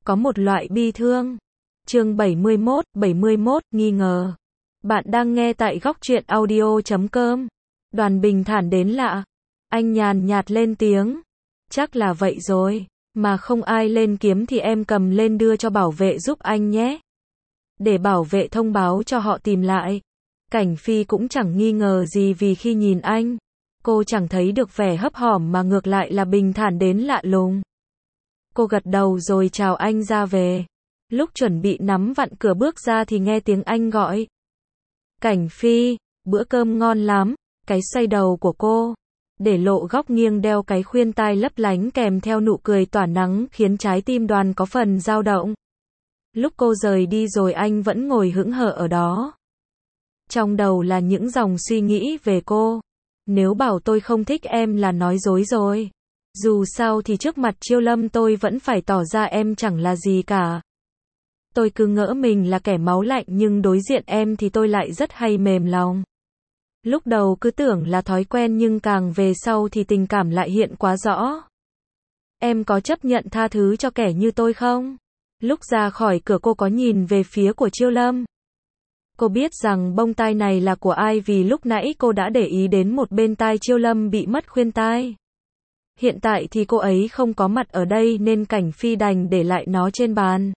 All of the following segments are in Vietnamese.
Có một loại bi thương. Chương 71, nghi ngờ. Bạn đang nghe tại góc truyện audio.com. Đoàn bình thản đến lạ. Anh nhàn nhạt lên tiếng. Chắc là vậy rồi. Mà không ai lên kiếm thì em cầm lên đưa cho bảo vệ giúp anh nhé. Để bảo vệ thông báo cho họ tìm lại. Cảnh Phi cũng chẳng nghi ngờ gì vì khi nhìn anh, cô chẳng thấy được vẻ hấp hỏm mà ngược lại là bình thản đến lạ lùng. Cô gật đầu rồi chào anh ra về. Lúc chuẩn bị nắm vặn cửa bước ra thì nghe tiếng anh gọi. Cảnh Phi, bữa cơm ngon lắm. Cái xoay đầu của cô, để lộ góc nghiêng đeo cái khuyên tai lấp lánh kèm theo nụ cười tỏa nắng khiến trái tim Đoàn có phần dao động. Lúc cô rời đi rồi anh vẫn ngồi hững hờ ở đó. Trong đầu là những dòng suy nghĩ về cô. Nếu bảo tôi không thích em là nói dối rồi. Dù sao thì trước mặt Chiêu Lâm tôi vẫn phải tỏ ra em chẳng là gì cả. Tôi cứ ngỡ mình là kẻ máu lạnh nhưng đối diện em thì tôi lại rất hay mềm lòng. Lúc đầu cứ tưởng là thói quen nhưng càng về sau thì tình cảm lại hiện quá rõ. Em có chấp nhận tha thứ cho kẻ như tôi không? Lúc ra khỏi cửa cô có nhìn về phía của Chiêu Lâm. Cô biết rằng bông tai này là của ai vì lúc nãy cô đã để ý đến một bên tai Chiêu Lâm bị mất khuyên tai. Hiện tại thì cô ấy không có mặt ở đây nên Cảnh Phi đành để lại nó trên bàn.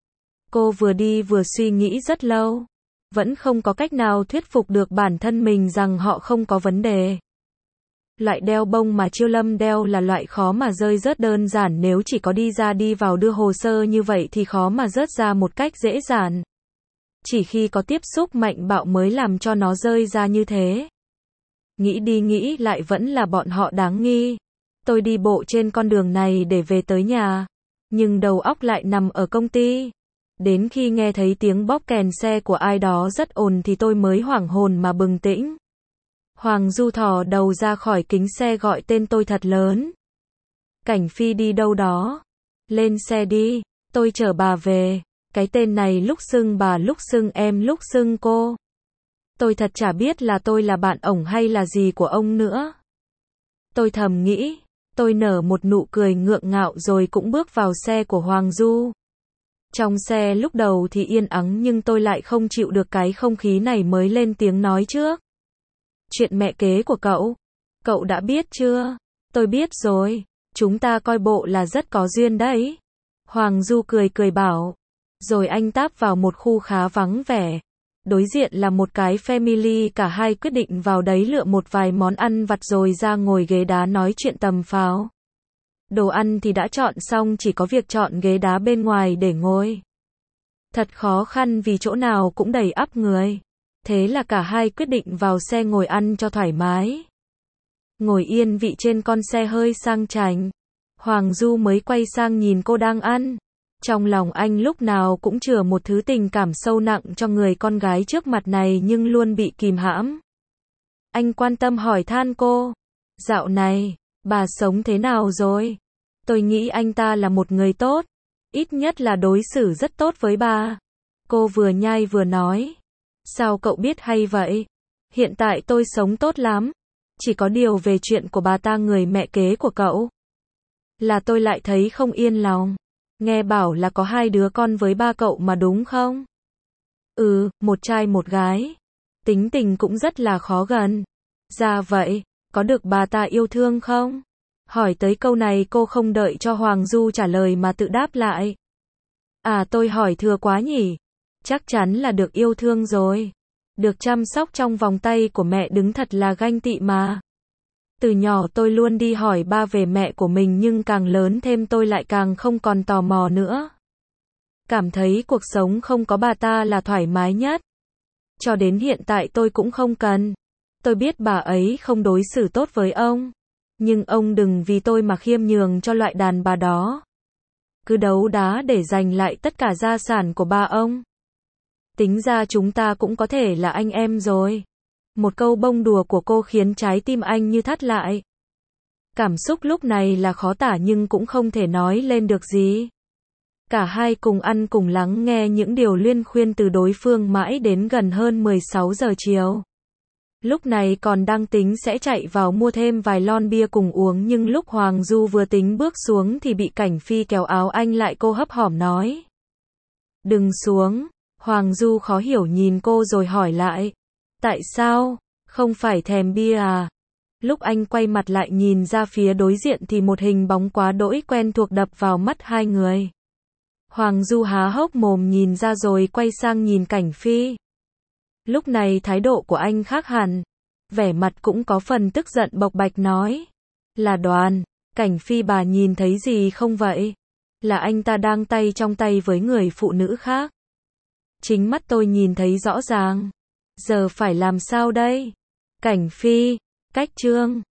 Cô vừa đi vừa suy nghĩ rất lâu. Vẫn không có cách nào thuyết phục được bản thân mình rằng họ không có vấn đề. Loại đeo bông mà Chiêu Lâm đeo là loại khó mà rơi rớt đơn giản, nếu chỉ có đi ra đi vào đưa hồ sơ như vậy thì khó mà rớt ra một cách dễ dàng. Chỉ khi có tiếp xúc mạnh bạo mới làm cho nó rơi ra như thế. Nghĩ đi nghĩ lại vẫn là bọn họ đáng nghi. Tôi đi bộ trên con đường này để về tới nhà, nhưng đầu óc lại nằm ở công ty. Đến khi nghe thấy tiếng bóp kèn xe của ai đó rất ồn thì tôi mới hoảng hồn mà bừng tỉnh. Hoàng Du thò đầu ra khỏi kính xe gọi tên tôi thật lớn. Cảnh Phi đi đâu đó? Lên xe đi, tôi chở bà về. Cái tên này lúc xưng bà lúc xưng em lúc xưng cô. Tôi thật chả biết là tôi là bạn ổng hay là gì của ông nữa. Tôi thầm nghĩ, tôi nở một nụ cười ngượng ngạo rồi cũng bước vào xe của Hoàng Du. Trong xe lúc đầu thì yên ắng nhưng tôi lại không chịu được cái không khí này mới lên tiếng nói trước. Chuyện mẹ kế của cậu đã biết chưa? Tôi biết rồi, chúng ta coi bộ là rất có duyên đấy. Hoàng Du cười cười bảo. Rồi anh táp vào một khu khá vắng vẻ. Đối diện là một cái family, cả hai quyết định vào đấy lựa một vài món ăn vặt rồi ra ngồi ghế đá nói chuyện tầm phào. Đồ ăn thì đã chọn xong, chỉ có việc chọn ghế đá bên ngoài để ngồi. Thật khó khăn vì chỗ nào cũng đầy ắp người. Thế là cả hai quyết định vào xe ngồi ăn cho thoải mái. Ngồi yên vị trên con xe hơi sang chảnh. Hoàng Du mới quay sang nhìn cô đang ăn. Trong lòng anh lúc nào cũng chứa một thứ tình cảm sâu nặng cho người con gái trước mặt này nhưng luôn bị kìm hãm. Anh quan tâm hỏi than cô. Dạo này, bà sống thế nào rồi? Tôi nghĩ anh ta là một người tốt. Ít nhất là đối xử rất tốt với bà. Cô vừa nhai vừa nói. Sao cậu biết hay vậy? Hiện tại tôi sống tốt lắm. Chỉ có điều về chuyện của bà ta, người mẹ kế của cậu, là tôi lại thấy không yên lòng. Nghe bảo là có 2 đứa con với ba cậu mà đúng không? Ừ, một trai một gái. Tính tình cũng rất là khó gần. Dạ vậy, có được bà ta yêu thương không? Hỏi tới câu này cô không đợi cho Hoàng Du trả lời mà tự đáp lại. À, tôi hỏi thừa quá nhỉ? Chắc chắn là được yêu thương rồi. Được chăm sóc trong vòng tay của mẹ đứng thật là ganh tị mà. Từ nhỏ tôi luôn đi hỏi ba về mẹ của mình nhưng càng lớn thêm tôi lại càng không còn tò mò nữa. Cảm thấy cuộc sống không có bà ta là thoải mái nhất. Cho đến hiện tại tôi cũng không cần. Tôi biết bà ấy không đối xử tốt với ông. Nhưng ông đừng vì tôi mà khiêm nhường cho loại đàn bà đó. Cứ đấu đá để giành lại tất cả gia sản của ba ông. Tính ra chúng ta cũng có thể là anh em rồi. Một câu bông đùa của cô khiến trái tim anh như thắt lại. Cảm xúc lúc này là khó tả nhưng cũng không thể nói lên được gì. Cả hai cùng ăn cùng lắng nghe những điều luyên khuyên từ đối phương mãi đến gần hơn 16 giờ chiều. Lúc này còn đang tính sẽ chạy vào mua thêm vài lon bia cùng uống, nhưng lúc Hoàng Du vừa tính bước xuống thì bị Cảnh Phi kéo áo anh lại, cô hấp hỏm nói. Đừng xuống. Hoàng Du khó hiểu nhìn cô rồi hỏi lại. Tại sao? Không phải thèm bia à? Lúc anh quay mặt lại nhìn ra phía đối diện thì một hình bóng quá đỗi quen thuộc đập vào mắt hai người. Hoàng Du há hốc mồm nhìn ra rồi quay sang nhìn Cảnh Phi. Lúc này thái độ của anh khác hẳn. Vẻ mặt cũng có phần tức giận, bộc bạch nói. Là Đoàn. Cảnh Phi, bà nhìn thấy gì không vậy? Là anh ta đang tay trong tay với người phụ nữ khác. Chính mắt tôi nhìn thấy rõ ràng. Giờ phải làm sao đây? Cảnh Phi, cách Trương.